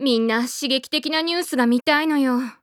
みんな刺激的なニュースが見たいのよ。